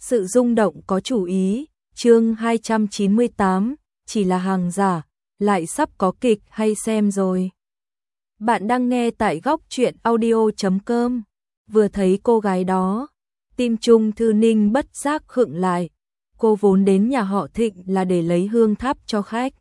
Sự rung động có chủ ý, chương 298, chỉ là hàng giả, lại sắp có kịch hay xem rồi. Bạn đang nghe tại góc truyện audio.com, vừa thấy cô gái đó, tim Trung Thư Ninh bất giác khựng lại, cô vốn đến nhà họ Thịnh là để lấy hương thắp cho khách.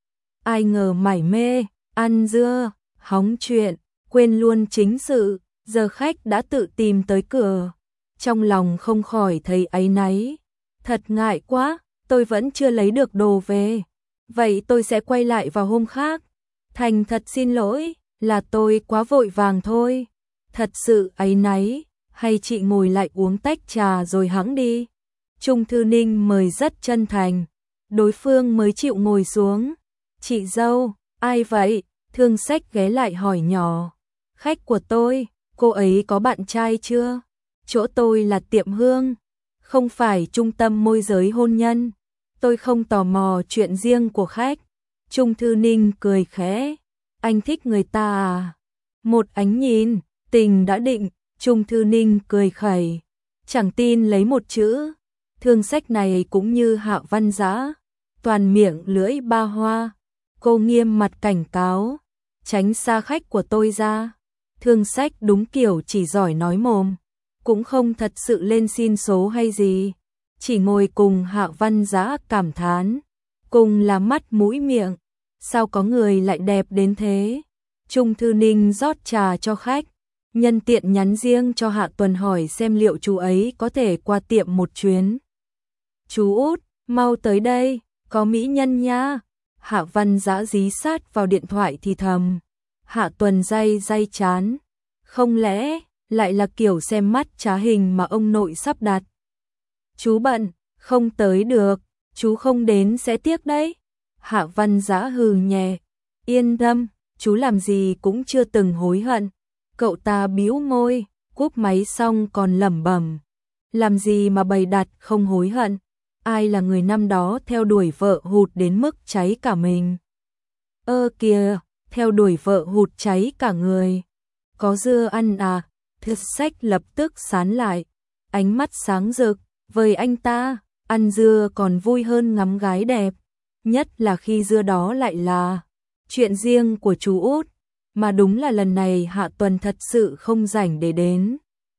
Ai ngờ mải mê, ăn dưa, hóng chuyện, quên luôn chính sự, giờ khách đã tự tìm tới cửa. Trong lòng không khỏi thấy áy náy. Thật ngại quá, tôi vẫn chưa lấy được đồ về. Vậy tôi sẽ quay lại vào hôm khác. Thành thật xin lỗi, là tôi quá vội vàng thôi. Thật sự áy náy, hay chị ngồi lại uống tách trà rồi hẵng đi. Trung Thư Ninh mời rất chân thành. Đối phương mới chịu ngồi xuống. Chị dâu, ai vậy? Thương Sách ghé lại hỏi nhỏ. Khách của tôi, cô ấy có bạn trai chưa? Chỗ tôi là tiệm hương, không phải trung tâm môi giới hôn nhân. Tôi không tò mò chuyện riêng của khách. Trung Thư Ninh cười khẽ. Anh thích người ta à? Một ánh nhìn, tình đã định. Trung Thư Ninh cười khẩy. Chẳng tin lấy một chữ. Thương Sách này cũng như Hạ Văn Dã, toàn miệng lưỡi ba hoa. Cô nghiêm mặt cảnh cáo. Tránh xa khách của tôi ra. Thương Sách đúng kiểu chỉ giỏi nói mồm, cũng không thật sự lên xin số hay gì, chỉ ngồi cùng Hạ Văn Dã cảm thán, cùng là mắt mũi miệng, sao có người lại đẹp đến thế. Trung Thư Ninh rót trà cho khách, nhân tiện nhắn riêng cho Hạ Tuần hỏi xem liệu chú ấy có thể qua tiệm một chuyến. Chú út, mau tới đây, có mỹ nhân nha. Hạ Văn Dã dí sát vào điện thoại thì thầm. Hạ Tuần day chán, không lẽ lại là kiểu xem mắt trá hình mà ông nội sắp đặt. Chú bận, không tới được, chú không đến sẽ tiếc đấy. Hạ Văn Dã hừ nhẹ, yên tâm, chú làm gì cũng chưa từng hối hận. Cậu ta bĩu môi, cúp máy xong còn lẩm bẩm, làm gì mà bày đặt không hối hận. Ai là người năm đó theo đuổi vợ hụt đến mức cháy cả mình. Kìa, theo đuổi vợ hụt cháy cả người. Có dưa ăn à? Thương Sách lập tức sán lại, ánh mắt sáng rực, với anh ta, ăn dưa còn vui hơn ngắm gái đẹp, nhất là khi dưa đó lại là chuyện riêng của chú út, mà đúng là lần này Hạ Tuần thật sự không rảnh để đến.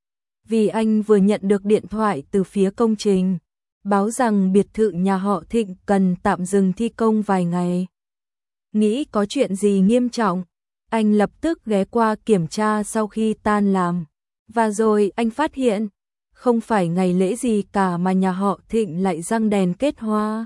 Vì anh vừa nhận được điện thoại từ phía công trình, báo rằng biệt thự nhà họ Thịnh cần tạm dừng thi công vài ngày. Nghĩ có chuyện gì nghiêm trọng, anh lập tức ghé qua kiểm tra sau khi tan làm. Và rồi anh phát hiện, không phải ngày lễ gì cả mà nhà họ Thịnh lại răng đèn kết hoa.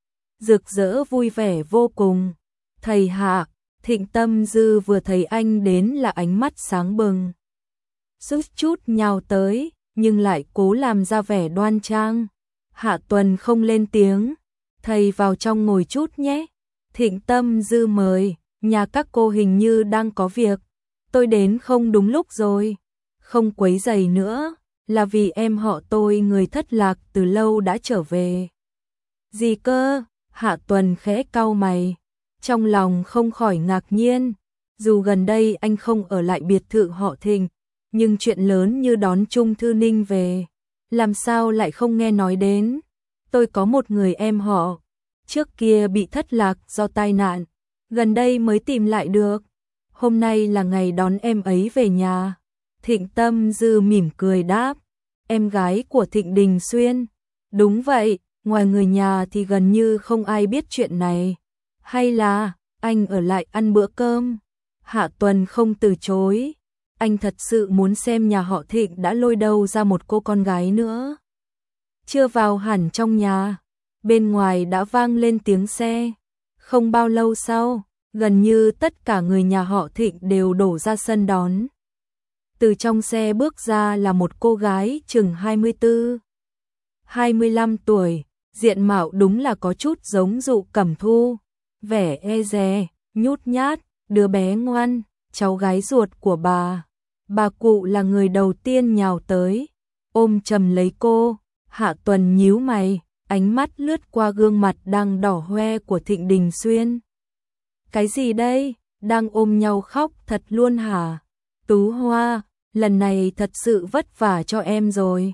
Rực rỡ vui vẻ vô cùng. Thầy Hạ, Thịnh Tâm Dư vừa thấy anh đến là ánh mắt sáng bừng. Chút chút nhào tới, nhưng lại cố làm ra vẻ đoan trang. Hạ Tuần không lên tiếng. Thầy vào trong ngồi chút nhé. Thịnh Tâm Dư mời, nhà các cô hình như đang có việc. Tôi đến không đúng lúc rồi. Không quấy rầy nữa, là vì em họ tôi người thất lạc từ lâu đã trở về. Gì cơ? Hạ Tuần khẽ cau mày, trong lòng không khỏi ngạc nhiên. Dù gần đây anh không ở lại biệt thự họ Thịnh, nhưng chuyện lớn như đón Trung Thư Ninh về, làm sao lại không nghe nói đến. Tôi có một người em họ, trước kia bị thất lạc do tai nạn, gần đây mới tìm lại được. Hôm nay là ngày đón em ấy về nhà. Thịnh Tâm Dư mỉm cười đáp, em gái của Thịnh Đình Xuyên. Đúng vậy, ngoài người nhà thì gần như không ai biết chuyện này. Hay là, anh ở lại ăn bữa cơm? Hạ Tuần không từ chối, anh thật sự muốn xem nhà họ Thịnh đã lôi đâu ra một cô con gái nữa. Chưa vào hẳn trong nhà, bên ngoài đã vang lên tiếng xe. Không bao lâu sau, gần như tất cả người nhà họ Thịnh đều đổ ra sân đón. Từ trong xe bước ra là một cô gái chừng 24, 25 tuổi, diện mạo đúng là có chút giống Dụ Cẩm Thu, vẻ e dè, nhút nhát, đứa bé ngoan, cháu gái ruột của bà. Bà cụ là người đầu tiên nhào tới, ôm chầm lấy cô. Hạ Tuần nhíu mày, ánh mắt lướt qua gương mặt đang đỏ hoe của Thịnh Đình Xuyên. Cái gì đây, đang ôm nhau khóc thật luôn hả? Tú Hoa, lần này thật sự vất vả cho em rồi.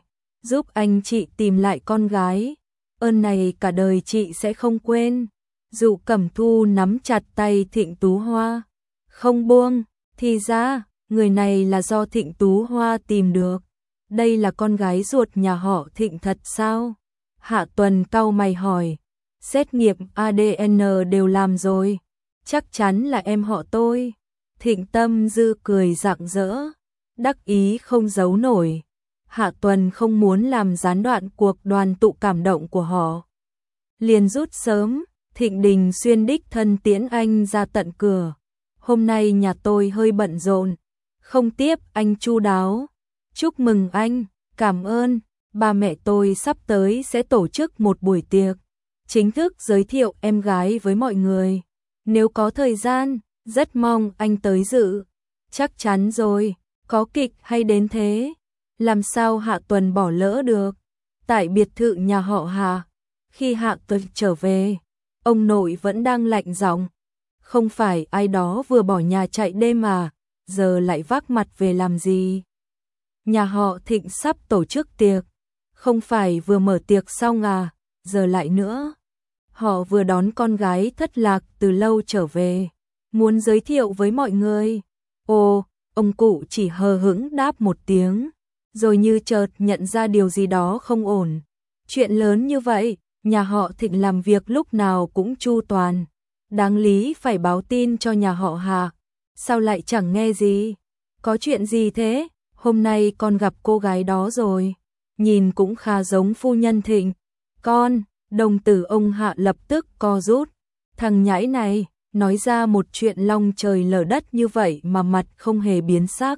giúp anh chị tìm lại con gái. Ơn này cả đời chị sẽ không quên. Dụ Cẩm Thu nắm chặt tay Thịnh Tú Hoa, không buông. Thì ra, người này là do Thịnh Tú Hoa tìm được. Đây là con gái ruột nhà họ Thịnh thật sao? Hạ Tuần cau mày hỏi. Xét nghiệm ADN đều làm rồi. Chắc chắn là em họ tôi. Thịnh Tâm Dư cười rạng rỡ, đắc ý không giấu nổi. Hạ Tuần không muốn làm gián đoạn cuộc đoàn tụ cảm động của họ. Liền rút sớm, Thịnh Đình Xuyên đích thân tiễn anh ra tận cửa. Hôm nay nhà tôi hơi bận rộn, không tiếp anh chu đáo. Chúc mừng anh, cảm ơn. Ba mẹ tôi sắp tới sẽ tổ chức một buổi tiệc, chính thức giới thiệu em gái với mọi người. Nếu có thời gian, rất mong anh tới dự. Chắc chắn rồi, có kịch hay đến thế? Làm sao Hạ Tuần bỏ lỡ được? Tại biệt thự nhà họ Hạ, khi Hạ Tuần trở về, ông nội vẫn đang lạnh giọng. Không phải ai đó vừa bỏ nhà chạy đêm à, giờ lại vác mặt về làm gì? Nhà họ Thịnh sắp tổ chức tiệc, không phải vừa mở tiệc xong à, giờ lại nữa. Họ vừa đón con gái thất lạc từ lâu trở về, muốn giới thiệu với mọi người. Ồ, ông cụ chỉ hờ hững đáp một tiếng, rồi như chợt nhận ra điều gì đó không ổn. Chuyện lớn như vậy, nhà họ Thịnh làm việc lúc nào cũng chu toàn, đáng lý phải báo tin cho nhà họ Hà. Sao lại chẳng nghe gì? Có chuyện gì thế? Hôm nay con gặp cô gái đó rồi, nhìn cũng khá giống phu nhân Thịnh. Con, đồng tử ông Hạ lập tức co rút. Thằng nhãi này, nói ra một chuyện long trời lở đất như vậy mà mặt không hề biến sắc.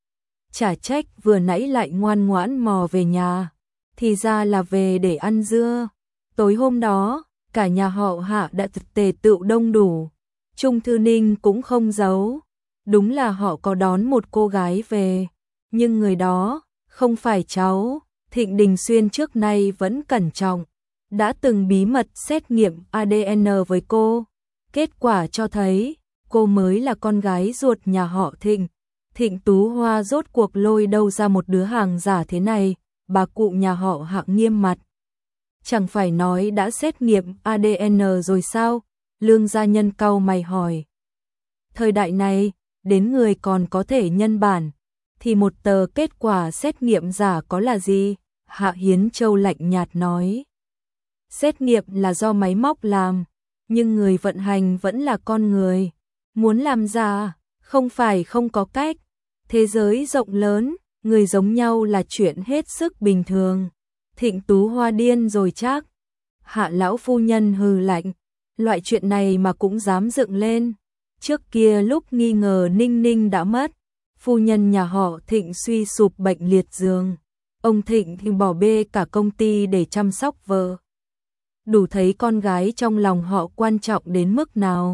Chả trách vừa nãy lại ngoan ngoãn mò về nhà, thì ra là về để ăn dưa. Tối hôm đó, cả nhà họ Hạ đã tề tựu đông đủ. Trung Thư Ninh cũng không giấu, đúng là họ có đón một cô gái về, nhưng người đó không phải cháu. Thịnh Đình Xuyên trước nay vẫn cẩn trọng, đã từng bí mật xét nghiệm ADN với cô. Kết quả cho thấy, cô mới là con gái ruột nhà họ Thịnh. Thịnh Tú Hoa rốt cuộc lôi đâu ra một đứa hàng giả thế này, bà cụ nhà họ Hạ nghiêm mặt. Chẳng phải nói đã xét nghiệm ADN rồi sao? Lương gia nhân cau mày hỏi. Thời đại này, đến người còn có thể nhân bản, thì một tờ kết quả xét nghiệm giả có là gì? Hạ Hiến Châu lạnh nhạt nói. Xét nghiệm là do máy móc làm, nhưng người vận hành vẫn là con người. Muốn làm giả, không phải không có cách. Thế giới rộng lớn, người giống nhau là chuyện hết sức bình thường. Thịnh Tú Hoa điên rồi chắc. Hạ lão phu nhân hừ lạnh, loại chuyện này mà cũng dám dựng lên. Trước kia lúc nghi ngờ Ninh Ninh đã mất, phu nhân nhà họ Thịnh suy sụp bệnh liệt giường. Ông Thịnh thì bỏ bê cả công ty để chăm sóc vợ. Đủ thấy con gái trong lòng họ quan trọng đến mức nào.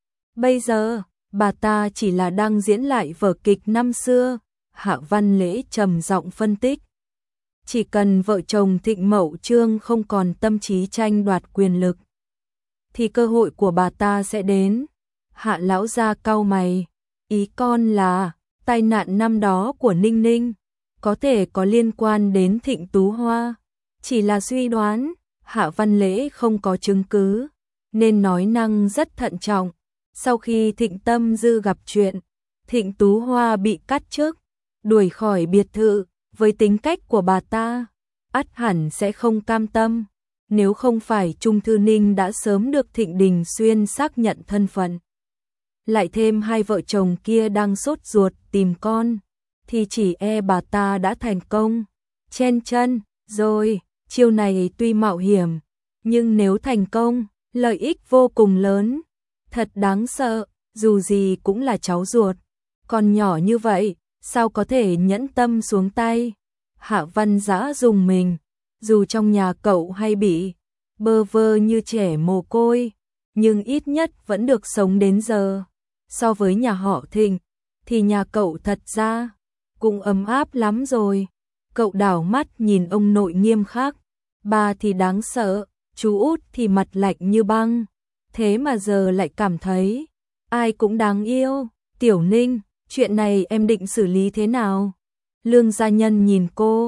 Bây giờ, bà ta chỉ là đang diễn lại vở kịch năm xưa. Hạ Văn Lễ trầm giọng phân tích. Chỉ cần vợ chồng Thịnh Mậu Trương không còn tâm trí tranh đoạt quyền lực, thì cơ hội của bà ta sẽ đến. Hạ lão gia cau mày. Ý con là, tai nạn năm đó của Ninh Ninh có thể có liên quan đến Thịnh Tú Hoa. Chỉ là suy đoán, Hạ Văn Lễ không có chứng cứ, nên nói năng rất thận trọng. Sau khi Thịnh Tâm Dư gặp chuyện, Thịnh Tú Hoa bị cắt chức, đuổi khỏi biệt thự. Với tính cách của bà ta, ắt hẳn sẽ không cam tâm. Nếu không phải Trung Thư Ninh đã sớm được Thịnh Đình Xuyên xác nhận thân phận, lại thêm hai vợ chồng kia đang sốt ruột tìm con, thì chỉ e bà ta đã thành công. Chen chân, rồi, chiêu này tuy mạo hiểm, nhưng nếu thành công, lợi ích vô cùng lớn. Thật đáng sợ, dù gì cũng là cháu ruột. Còn nhỏ như vậy, sao có thể nhẫn tâm xuống tay? Hạ Văn Dã dùng mình, dù trong nhà cậu hay bị bơ vơ như trẻ mồ côi, nhưng ít nhất vẫn được sống đến giờ. So với nhà họ Thịnh, thì nhà cậu thật ra cũng ấm áp lắm rồi. Cậu đảo mắt nhìn ông nội nghiêm khắc. Ba thì đáng sợ, chú út thì mặt lạnh như băng. Thế mà giờ lại cảm thấy ai cũng đáng yêu. Tiểu Ninh, chuyện này em định xử lý thế nào? Lương gia nhân nhìn cô,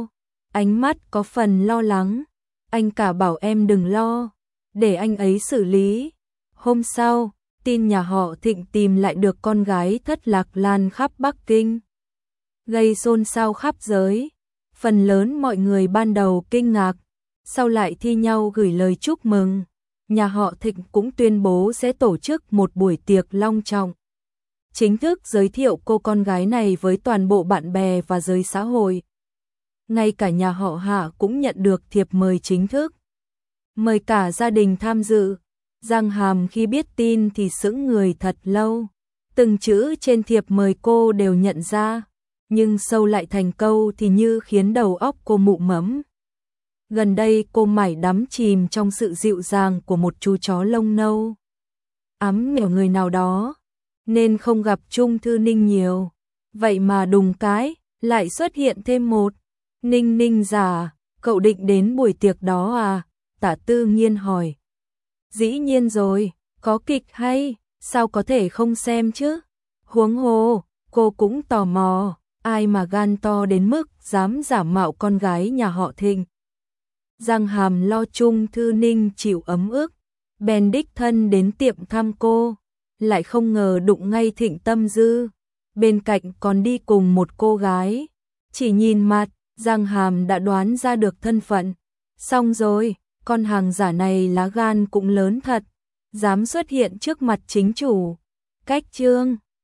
ánh mắt có phần lo lắng. Anh cả bảo em đừng lo, để anh ấy xử lý. Hôm sau, tin nhà họ Thịnh tìm lại được con gái thất lạc lan khắp Bắc Kinh, gây xôn xao khắp giới. Phần lớn mọi người ban đầu kinh ngạc, sau lại thi nhau gửi lời chúc mừng. Nhà họ Thịnh cũng tuyên bố sẽ tổ chức một buổi tiệc long trọng, chính thức giới thiệu cô con gái này với toàn bộ bạn bè và giới xã hội. Ngay cả nhà họ Hạ cũng nhận được thiệp mời chính thức, mời cả gia đình tham dự. Giang Hàm khi biết tin thì sững người thật lâu, từng chữ trên thiệp mời cô đều nhận ra, nhưng sâu lại thành câu thì như khiến đầu óc cô mụ mẫm. Gần đây cô mải đắm chìm trong sự dịu dàng của một chú chó lông nâu, ấm nẻo người nào đó, nên không gặp Trung Thư Ninh nhiều. Vậy mà đùng cái, lại xuất hiện thêm một. Ninh Ninh già, cậu định đến buổi tiệc đó à? Tả Tư Nghiên hỏi. Dĩ nhiên rồi, có kịch hay, sao có thể không xem chứ? Huống hồ, cô cũng tò mò, ai mà gan to đến mức dám giả mạo con gái nhà họ Thịnh. Giang Hàm lo Trung Thư Ninh chịu ấm ức, bèn đích thân đến tiệm thăm cô, lại không ngờ đụng ngay Thịnh Tâm Dư, bên cạnh còn đi cùng một cô gái. Chỉ nhìn mặt, Giang Hàm đã đoán ra được thân phận. Xong rồi, con hàng giả này lá gan cũng lớn thật, dám xuất hiện trước mặt chính chủ. Cách chương